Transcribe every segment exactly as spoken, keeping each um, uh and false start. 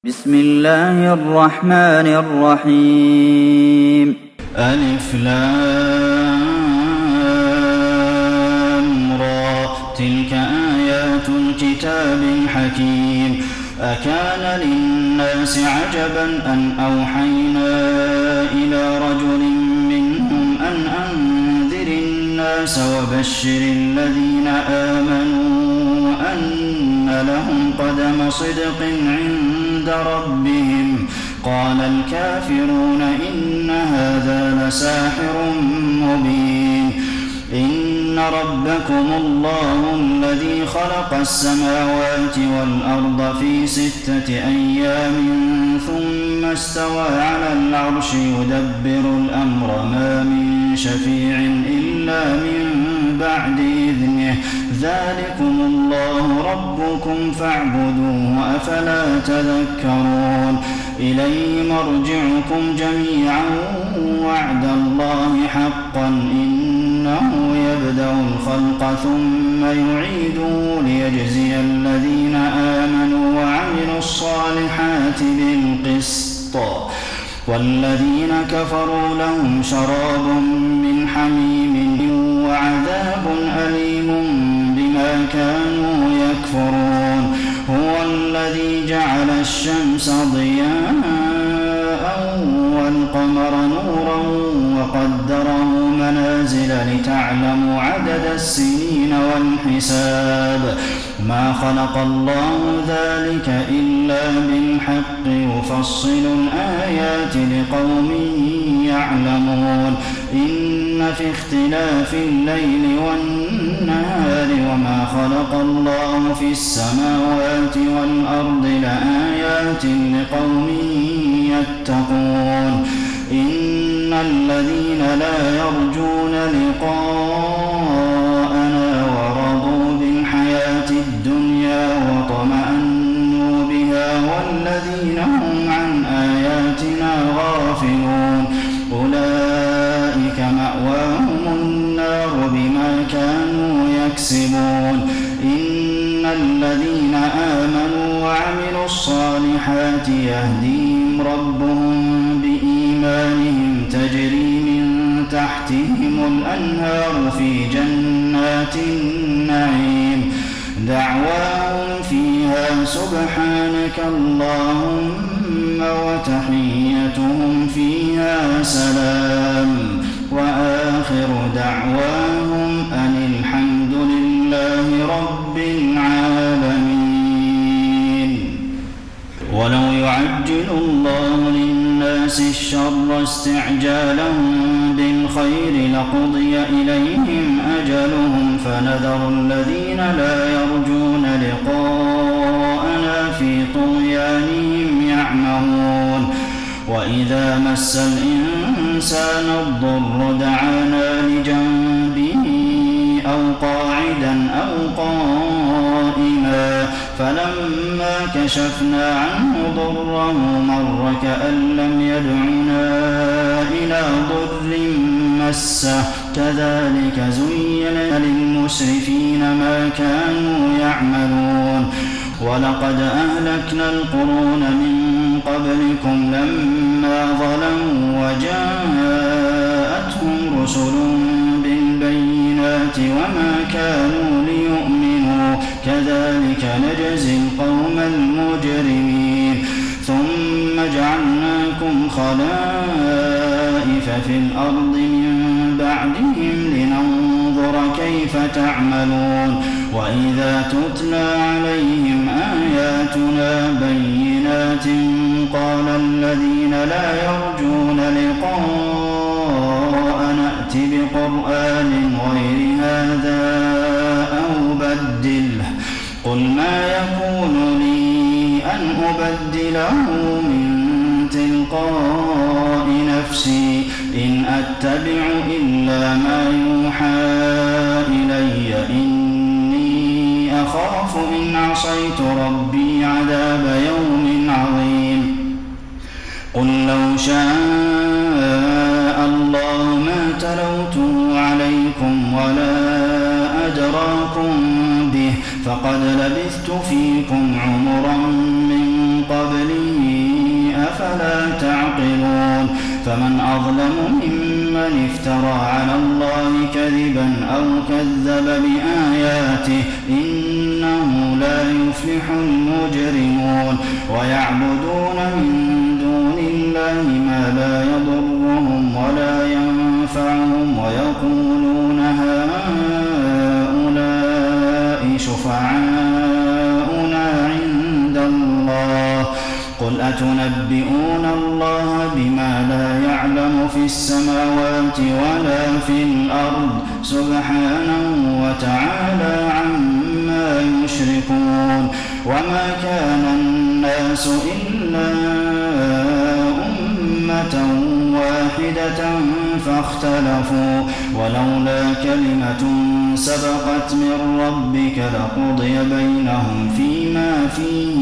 بسم الله الرحمن الرحيم ألف لام را تلك آيات الكتاب الحكيم أكان للناس عجبا أن أوحينا إلى رجل منهم أن أنذر الناس وبشر الذين آمنوا أن لهم قدم صدق عند ربهم قال الكافرون إن هذا لساحر مبين إن ربكم الله الذي خلق السماوات والأرض في ستة أيام ثم استوى على العرش يدبر الأمر ما من شفيع إلا من بعد إذنه ذلكم الله ربكم فاعبدوه أفلا تذكرون إليه مرجعكم جميعا وعد الله حقا إنه يبدأ الخلق ثم يعيده ليجزي الذين آمنوا وعملوا الصالحات بالقسط والذين كفروا لهم شراب من حميم وعذاب أليم بما كانوا يكفرون هو الذي جعل الشمس ضياء والقمر نورا وقدره منازل لتعلموا عدد السنين والحساب ما خلق الله ذلك إلا بالحق يفصل الآيات لقوم يعلمون إن في اختلاف الليل والنهار وما خلق الله في السماوات والأرض لآيات لقوم يتقون إن الذين لا يرجون لقاءنا ورضوا بالحياة الدنيا وطمأنوا بها والذين هم عن آياتنا غافلون أولئك مأواهم النار بما كانوا يكسبون إن الذين آمنوا وعملوا الصالحات يهديهم ربهم بإيمانهم تجري من تحتهم الأنهار في جنات النعيم دعواهم فيها سبحانك اللهم وتحيتهم فيها سلام وآخر دعواهم أن الحمد لله رب العالمين ولو يعجل الله للناس الشر استعجالهم بالخير لقضي إليهم أجلهم فنذر الذين لا يرجون لقاءنا في طغيانهم يعمهون وإذا مس الإنسان الضر دعانا لجنبه أو قاعدا أو قائما فلما كشفنا عنه ضره مر كأن لم يدعنا إلى ضر مسه كذلك زين للمسرفين ما كانوا يعملون ولقد أهلكنا القرون من قبلكم لما ظلموا وجاءتهم رسل بالبينات وما كانوا ليؤمنوا كذلك نجزي القوم المجرمين ثم جعلناكم خلائف في الأرض من بعدهم لننظر كيف تعملون وإذا تتلى عليهم آياتنا بينات قال الذين لا يرجون لقاء نأت بقرآن غير هذا أو بدله قل ما يكون لي أن أبدله من تلقاء نفسي إن أتبع إلا ما يوحى إلي إني أخاف إن عصيت ربي عذاب يوم عظيم قل لو شاء الله ما تلوته عليكم ولا أدراكم به فقد لبثت فيكم عمرا من قبله فمن أظلم ممن افترى على الله كذبا أو كذب بآياته إنه لا يفلح المجرمون ويعبدون من دون الله ما لا يضرهم ولا ينفعهم ويقولون هؤلاء شفعاؤنا عند الله قل أتنبئون الله بما لا يعلم في السماوات ولا في الأرض سبحانه وتعالى عما يشركون وما كان الناس إلا أمة واحدة فاختلفوا ولولا كلمة سبقت من ربك لقضي بينهم فيما فيه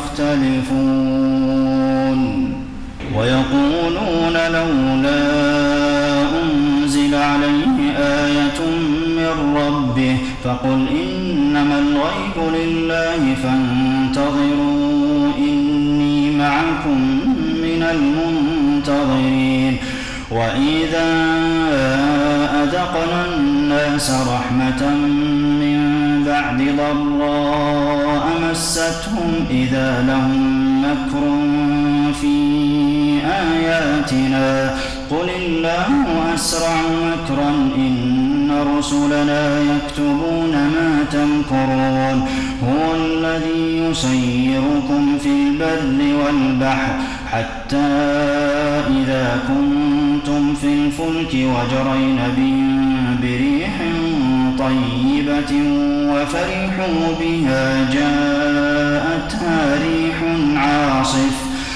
يختلفون ويقولون لولا أنزل عليه آية من ربه فقل إنما الغيب لله فانتظروا إني معكم من المنتظرين وإذا أذقنا الناس رحمة من بعد ضراء مستهم إذا لهم مكر في آياتنا قل الله أسرع مكرا إن رسلنا يكتبون ما تمكرون هو الذي يسيركم في البر والبحر حتى إذا كنتم في الفلك وجرين بهم بريح طيبة وفرحوا بها جاءتها ريح عاصف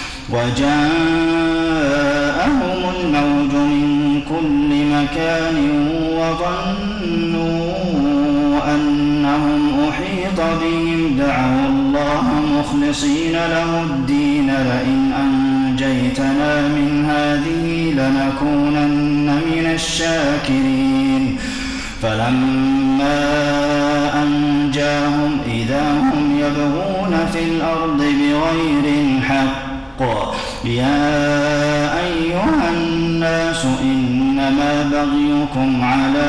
وجاءهم الموج من كل مكان وظنوا أنهم أحيط بهم دعوا الله مخلصين له الدين لئن أنجيتنا من هذه لنكونن من الشاكرين فلما أنجاهم إذا هم يبغون في الأرض بغير الحق يا أيها الناس إنما بغيكم على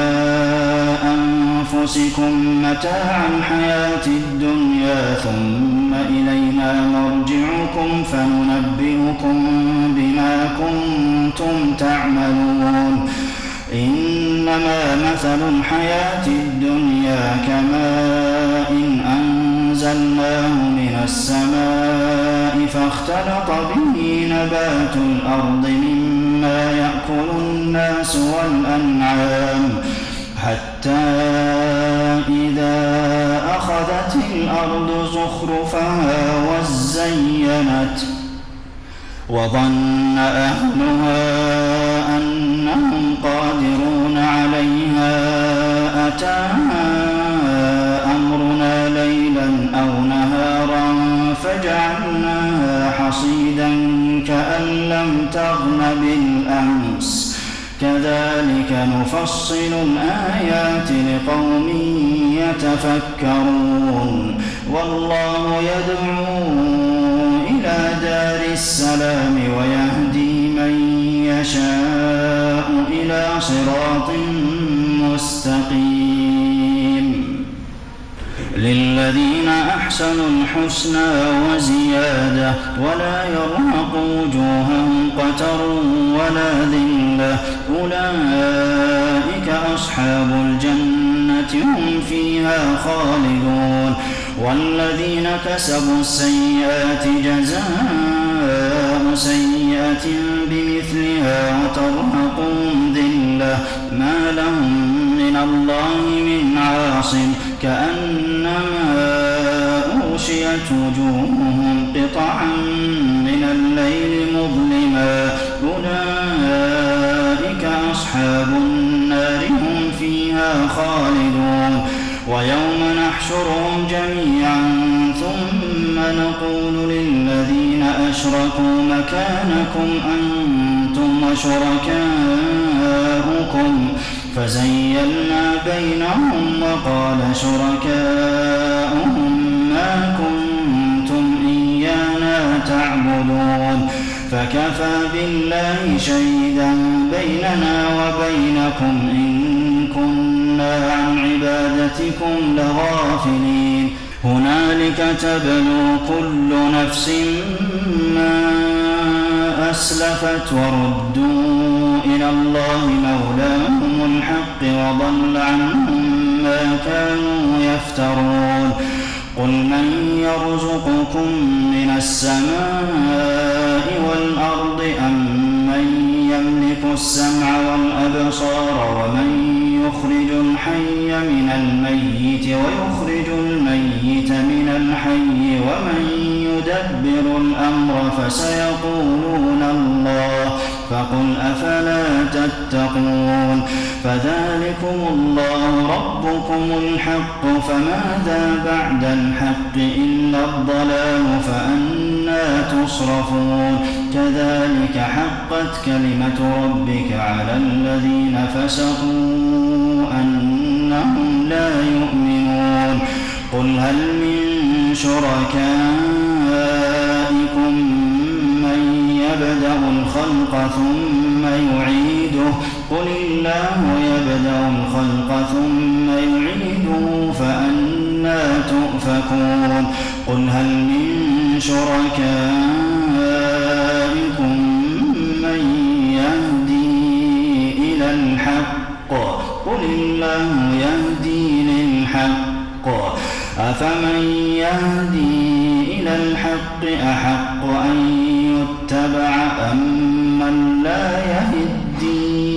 أنفسكم متاع الحياة الدنيا ثم إلينا مرجعكم فننبئكم بما كنتم تعملون إنما مثل الحياة الدنيا كماء أنزلناه من السماء فاختلط به نبات الأرض مما يأكل الناس والأنعام حتى إذا أخذت الأرض زخرفها وزينت وظن أهلها أنهم قادرون عليها أتاها أمرنا ليلا أو نهارا فجعلناها حصيدا كأن لم تغن بالأمس كذلك نفصل الآيات لقوم يتفكرون والله يدعو إلى دار السلام ويهدي من يشاء إلى صراط مستقيم للذين أحسنوا الحسنى وزيادة ولا يرهق وجوههم قتر ولا ذلة أولئك أصحاب الجنة هم فيها خالدون والذين كسبوا السيئات جزاء سيئة بمثلها وترهقهم ذلة ما لهم من الله من عاصم كأنما أغشيت وجوههم قطعا من الليل مظلما أولئك أصحاب النار هم فيها خالدون ويوم نحشرهم جميعا ثم نقول للذين أشركوا مكانكم أنتم وشركاؤكم فزيلنا بينهم وقال شركاؤهم ما كنتم إيانا تعبدون فكفى بالله شهيدا بيننا وبينكم إن كنا عن عبادتكم لغافلين هنالك تبلو كل نفس ما أسلفت وردوا إلى الله مولاهم الحق وضل عنهم ما كانوا يفترون قل من يرزقكم من السماء والأرض أم من يملك السمع والأبصار ومن يخرج الحي من الميت ويخرج الميت من الحي ومن يدبر الأمر فسيقولون الله فقل أفلا تتقون فذلكم الله ربكم الحق فماذا بعد الحق إلا الضلال فأنى تصرفون كذلك حقت كلمة ربك على الذين فسقوا أنهم لا يؤمنون قل هل من شركائكم من يبدأ الخلق ثم يعيده قل الله يبدأ الخلق ثم يعيده فأنى تؤفكون قل هل من شركائكم من يهدي إلى الحق قل الله يهدي للحق أفمن يهدي إلى الحق أحق أن يتبع أم من لا يهدي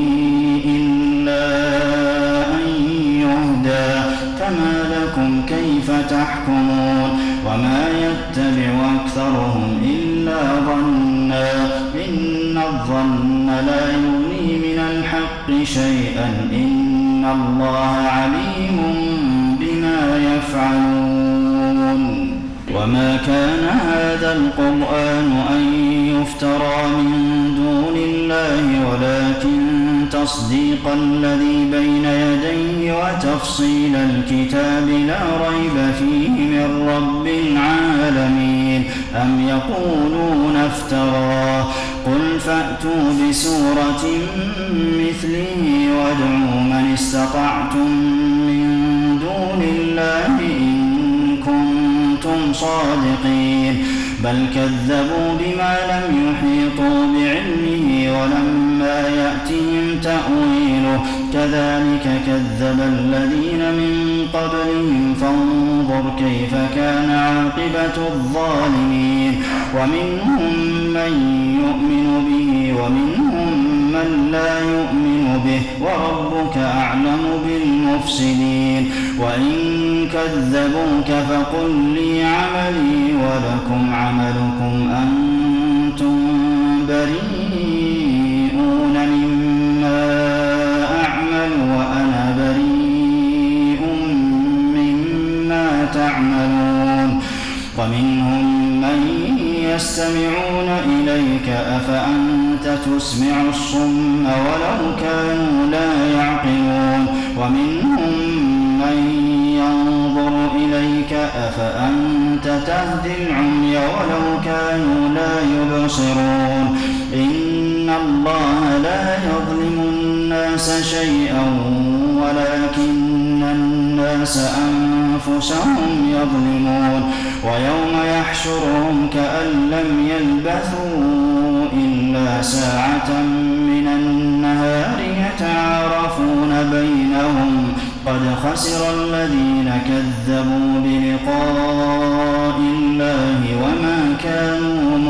إلا أن يهدى فما لكم كيف تحكمون وما يتبع أكثرهم إلا ظنا إن الظن لا يغني من الحق شيئا إن الله عليم بما يفعلون وما كان هذا القرآن أن يفترى من دون الله ولكن تصديق الذي بين يديه وتفصيل الكتاب لا ريب فيه من رب العالمين أم يقولون افتراه قل فأتوا بسورة مثله وادعوا من استطعتم من دون الله إن كنتم صادقين بل كذبوا بما لم يحيطوا بعلمه ولما يأتهم تأويله كذلك كذب الذين من قبلهم فانظر كيف كان عاقبة الظالمين ومنهم من يؤمن به ومنهم من لا يؤمن به وربك أعلم بالمفسدين وإن كذبوك فقل لي عملي ولكم عملكم أنتم بريئون مما أعمل وأنا بريء مما تعملون ومنهم من يستمعون إليك أفأنت تسمع الصم ولو كانوا لا يعقلون ومنهم من ينظر إليك أفأنت تهدي العمي ولو كانوا لا يبصرون إن الله لا يظلم الناس شيئا ولكن الناس أنفسهم يظلمون ويوم يحشرهم كأن لم يلبثوا إلا ساعة من النهار يتعارفون بينهم قد خسر الذين كذبوا بلقاء الله وما كانوا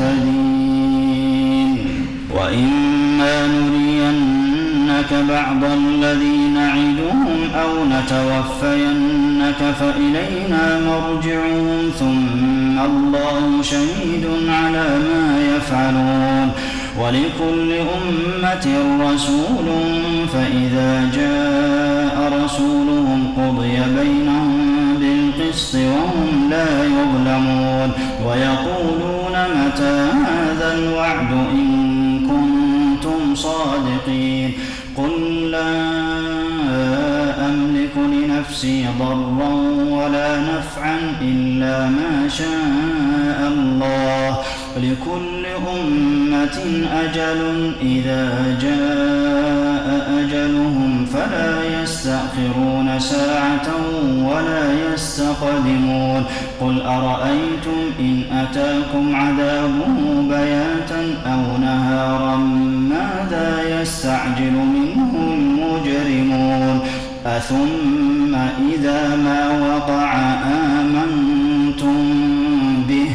مهتدين وإما نرينك بعض الذي نعدهم أو نتوفينك فإلينا مرجعون ثم الله شهيد على ما يفعلون ولكل أمة رسول فإذا جاء رسولهم قضي بينهم بالقسط وهم لا يظلمون ويقولون متى هذا الوعد إن كنتم صادقين قل لا أملك لنفسي ضرا ولا نفعا إلا ما شاء الله لكل أمة أجل إذا جاء أجلهم فلا يستأخرون ساعة ولا يستقدمون قل أرأيتم إن أتاكم عذابه بياتا أو نهارا ماذا يستعجل منه المجرمون أثم إذا ما وقع آمنتم به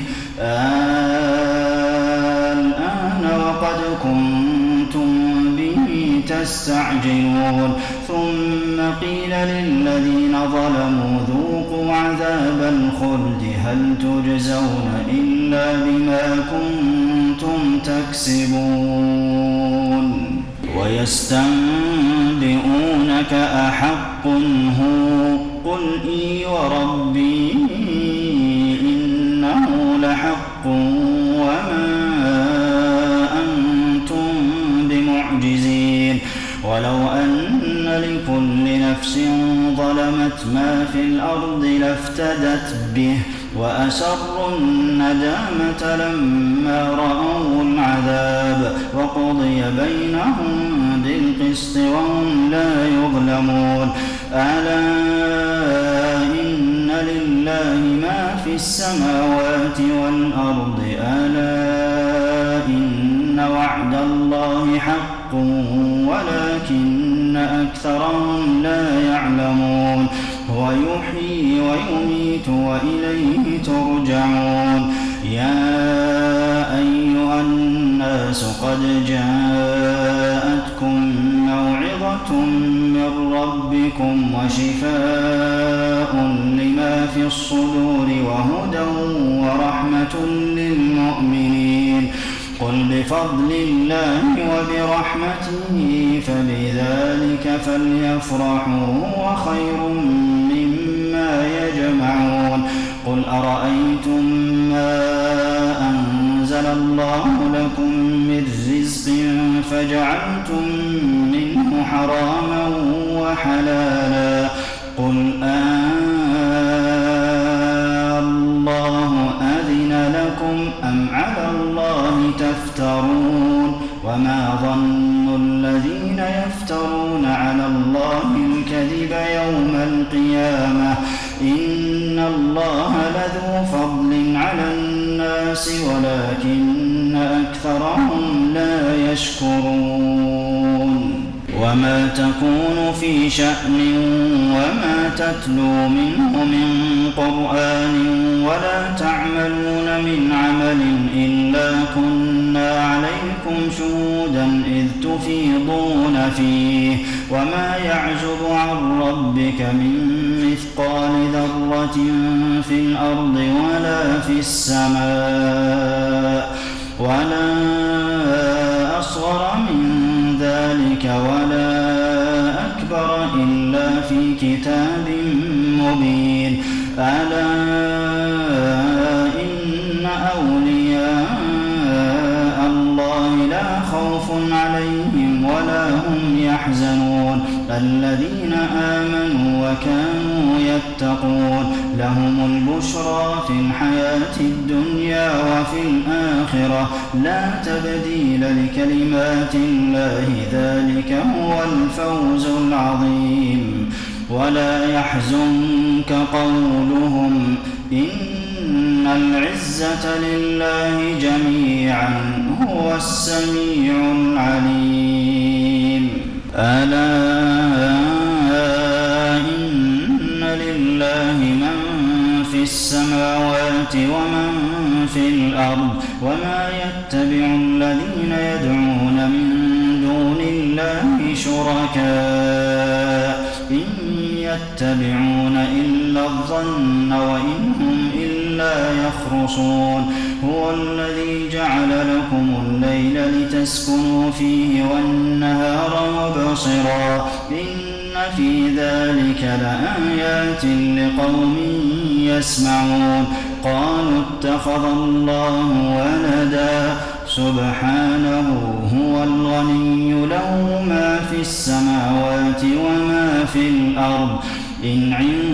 الآن وقد كنتم به تستعجلون ثم قيل للذين ظلموا ذوقوا عذاب الخلد هل تجزون إلا بما كنتم تكسبون ويستنبئونك أحق هو قل إي وربي إنه لحق وما أنتم بمعجزين ولو أن لكل نفس ظلمت ما في الأرض لافتدت به وأسروا الندامة لما رأوا العذاب وقضي بينهم بالقسط وهم لا يظلمون ألا إن لله ما في السماوات والأرض ألا إن وعد الله حق ولكن أكثرهم لا يعلمون هو يحيي ويميت وإليه ترجعون يا أيها الناس قد جاءتكم موعظة من ربكم وشفاء لما في الصدور وهدى ورحمة للمؤمنين قل بفضل الله وبرحمته فبذلك فليفرحوا هو خير مما يجمعون قل أرأيتم ما أنزل الله لكم من رزق فجعلتم منه حراما وحلالا قل آه الله أذن لكم أم على الله تفترون وما ظن الذين يفترون على الله الكذب يوم القيامة إن الله لذو فضل على الناس ولكن أكثرهم لا يشكرون وما تكون في شأن وما تتلو منه من قرآن ولا تعملون من عمل إلا كنا عليكم شهودا إذ تفيضون فيه وما يعزب عن ربك من مثقال ذرة في الأرض ولا في السماء ولا أصغر من ذلك ولا أكبر إلا في كتاب مبين ألا إن أولياء الله لا خوف عليهم ولا هم يحزنون الذين آمنوا وكانوا يتقون لهم البشرى في الحياة الدنيا وفي الآخرة لا تبديل لكلمات الله ذلك هو الفوز العظيم ولا يحزنك قولهم إن العزة لله جميعا هو السميع العليم ألا إن لله من في السماوات ومن في الأرض وما يتبع الذين يدعون من دون الله شركاء إن يتبعون إلا الظن وإن هم إلا يخرصون هو الذي جعل لكم الليل لتسكنوا فيه والنهار مبصرا إن في ذلك لآيات لقوم يسمعون قالوا اتخذ الله ولدا سبحانه هو الغني له ما في السماوات وما في الأرض إن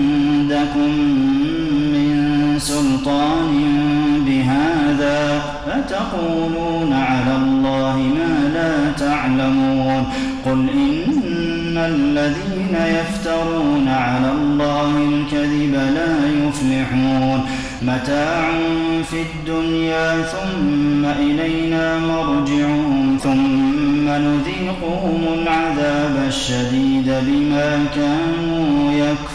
عندكم من سلطان بهذا أتقولون على الله ما لا تعلمون قل إن الذين يفترون على الله الكذب لا يفلحون متاع في الدنيا ثم إلينا مرجعهم ثم نذيقهم العذاب الشديد بما كانوا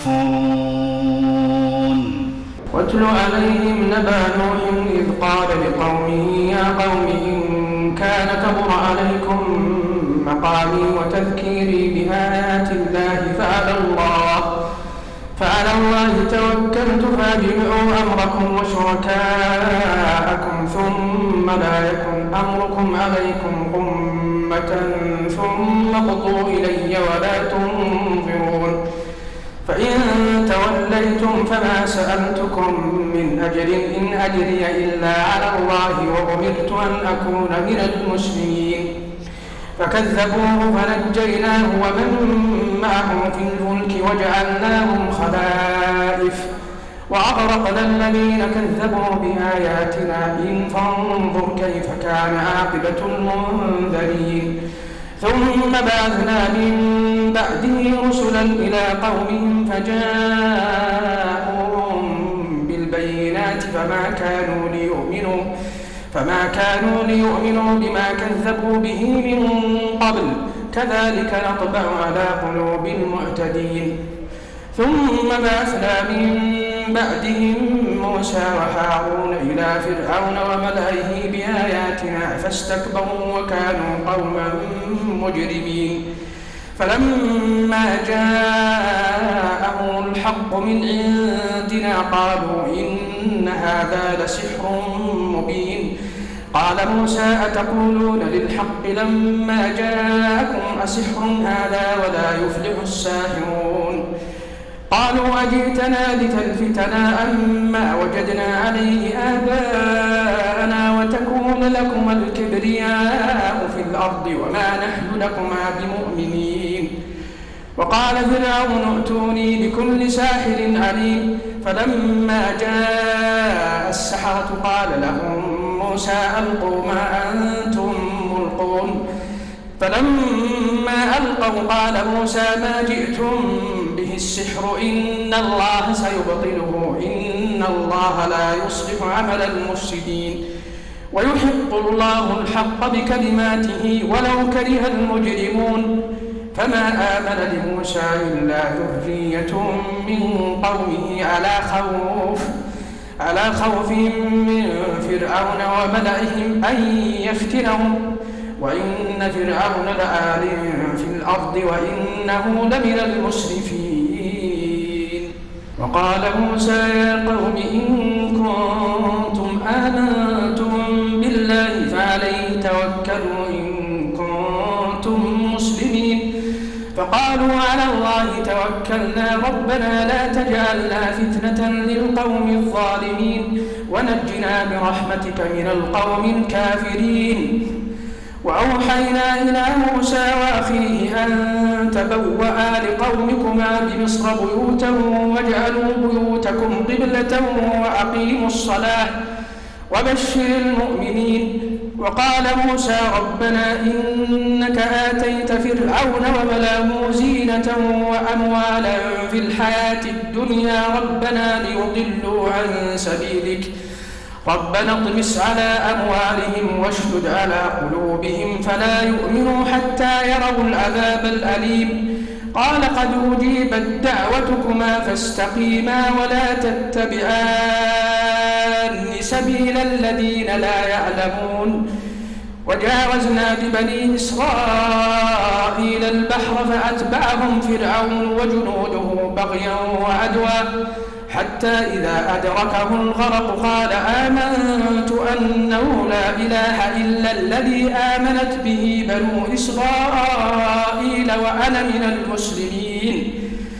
يكفرون واتل عليهم نبأ نوح إذ قال لقومه يا قوم إن كان كبر عليكم مقامي وتذكيري بآيات الله فعلى الله فعلى الله توكلت فاجمعوا أمركم وشركاءكم ثم لا يكن أمركم عليكم غمة ثم اقضوا إلي ولا تنظرون فإن توليتم فما سألتكم من أجر إن أجري إلا على الله وأمرت أن أكون من المسلمين فكذبوه فنجيناه ومن معه في الفلك وجعلناهم خلائف وأغرقنا الذين كذبوا بآياتنا إن فانظر كيف كان عاقبة المنذرين ثم بعثنا من بعده رسلا إلى قومهم فجاءوهم بالبينات فما كانوا ليؤمنوا فما كانوا ليؤمنوا بما كذبوا به من قبل كذلك نطبع على قلوب المعتدين ثم بعثنا من بعدهم موسى وهارون إلى فرعون وملئه بآياتنا فاستكبروا وكانوا قوما مجرمين فلما جاءهم الحق من عندنا قالوا إن هذا لسحر مبين قال موسى أتقولون للحق لما جاءكم أسحر هذا ولا يفلح الساحرون قالوا أجئتنا لتلفتنا عما وجدنا عليه آباءنا وتكون لكما الكبرياء في الأرض وما نحن لكما بمؤمنين وقال فرعون ائتوني بكل ساحر عليم فلما جاء السحرة قال لهم موسى ألقوا ما أنتم ملقون فلما ألقوا قال موسى ما جئتم به السحر إن الله سيبطله إن الله لا يصلح عمل المفسدين ويحق الله الحق بكلماته ولو كره المجرمون فما آمن لموسى إلا ذرية من قومه على خوف على خوف من فرعون وملئهم أن يفتنهم وإن فرعون لآل في الأرض وإنه لمن المسرفين وقال موسى يا قوم إن كنتم آمنتم بالله فعليه توكلوا إن كنتم مسلمين فقالوا على الله توكلنا ربنا لا تجعلنا فتنة للقوم الظالمين ونجنا برحمتك من القوم الكافرين وأوحينا إلى موسى وأخيه أن تبوأ لقومكما بمصر بيوتا واجعلوا بيوتكم قبلة وأقيموا الصلاة وبشر المؤمنين وقال موسى ربنا إنك آتيت فرعون وملأه زينة وأموالا في الحياة الدنيا ربنا ليضلوا عن سبيلك ربنا اطمس على أموالهم واشدد على قلوبهم فلا يؤمنوا حتى يروا العذاب الأليم قال قد أجيبت دعوتكما فاستقيما ولا تتبعان سبيل الذين لا يعلمون وجاوزنا ببني إسرائيل البحر فأتبعهم فرعون وجنوده بغيا وعدوا حتى إذا أدركه الغرق قال آمنت أنه لا إله إلا الذي آمنت به بنو إسرائيل وأنا من المسلمين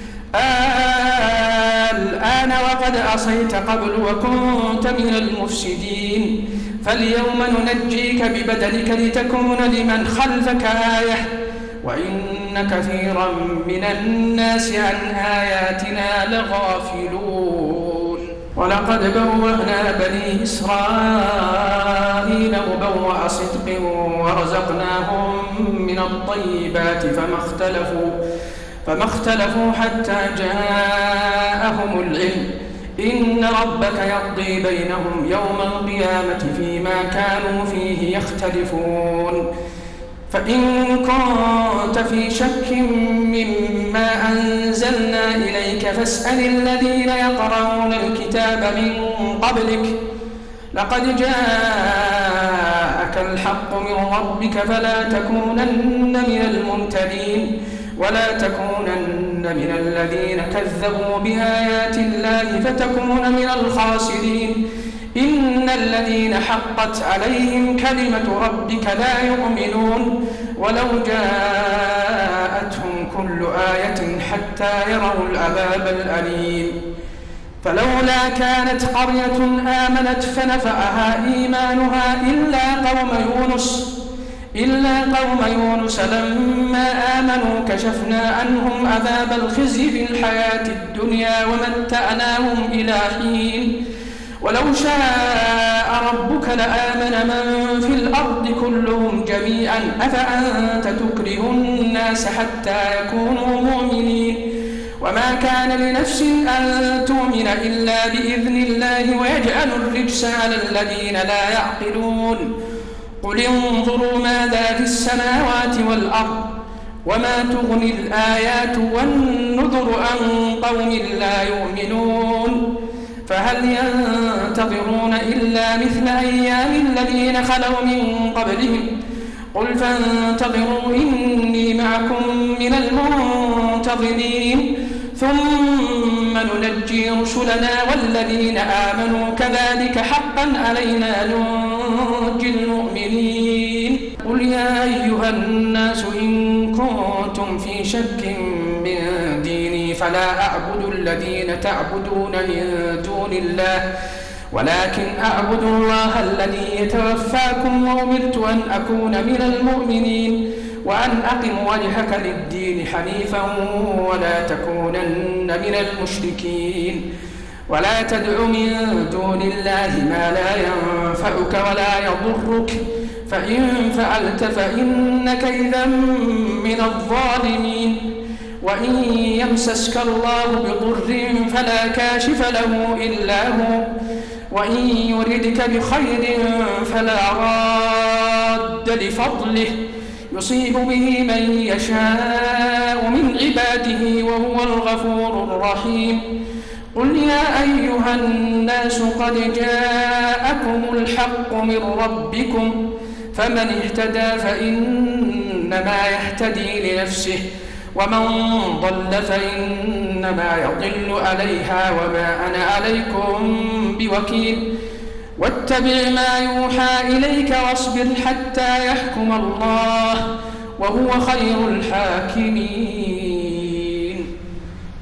الآن وقد عصيت قبل وكنت من المفسدين فاليوم ننجيك ببدنك لتكون لمن خلفك آية وإن كثيرا من الناس عن آياتنا لغافلون ولقد بوأنا بني إسرائيل مبوأ صدق ورزقناهم من الطيبات فما اختلفوا, فما اختلفوا حتى جاءهم العلم إن ربك يقضي بينهم يوم القيامة فيما كانوا فيه يختلفون. فإن كنت في شك مما أنزلنا إليك فاسأل الذين يقرؤون الكتاب من قبلك لقد جاءك الحق من ربك فلا تكونن من الممترين ولا تكونن من الذين كذبوا بآيات الله فتكون من الخاسرين. إن الذين حقت عليهم كلمة ربك لا يؤمنون ولو جاءتهم كل آية حتى يروا العذاب الأليم. فلولا كانت قرية آمنت فنفعها إيمانها إلا قوم يونس إلا قوم يونس لما آمنوا كشفنا عنهم عذاب الخزي في الحياة الدنيا ومتعناهم إلى حين. ولو شاء ربك لآمن من في الأرض كلهم جميعا أفأنت تكره الناس حتى يكونوا مؤمنين. وما كان لنفس أن تؤمن إلا بإذن الله ويجعل الرجس على الذين لا يعقلون. قل انظروا ماذا في السماوات والأرض وما تغني الآيات والنذر عن قوم لا يؤمنون. فهل ينتظرون إلا مثل أيام الذين خلوا من قبلهم قل فانتظروا إني معكم من المنتظرين ثم ننجي رسلنا والذين آمنوا كذلك حقا علينا ننجي المؤمنين. قل يا أيها الناس إن كنتم في شك من ديني فلا أعبد الذين تعبدون من دون الله ولكن أعبد الله الذي يتوفاكم وأمرت أن أكون من المؤمنين وأن أقم وجهك للدين حنيفا ولا تكونن من المشركين. ولا تدع من دون الله ما لا ينفعك ولا يضرك فإن فعلت فإنك إذا من الظالمين. وإن يمسسك الله بضر فلا كاشف له إلا هو وإن يردك بخير فلا راد لفضله يصيب به من يشاء من عباده وهو الغفور الرحيم. قل يا أيها الناس قد جاءكم الحق من ربكم فمن اهتدى فإنما يهتدي لنفسه ومن ضل فإنما يضل عليها وما أنا عليكم بوكيل. واتبع ما يوحى إليك واصبر حتى يحكم الله وهو خير الحاكمين.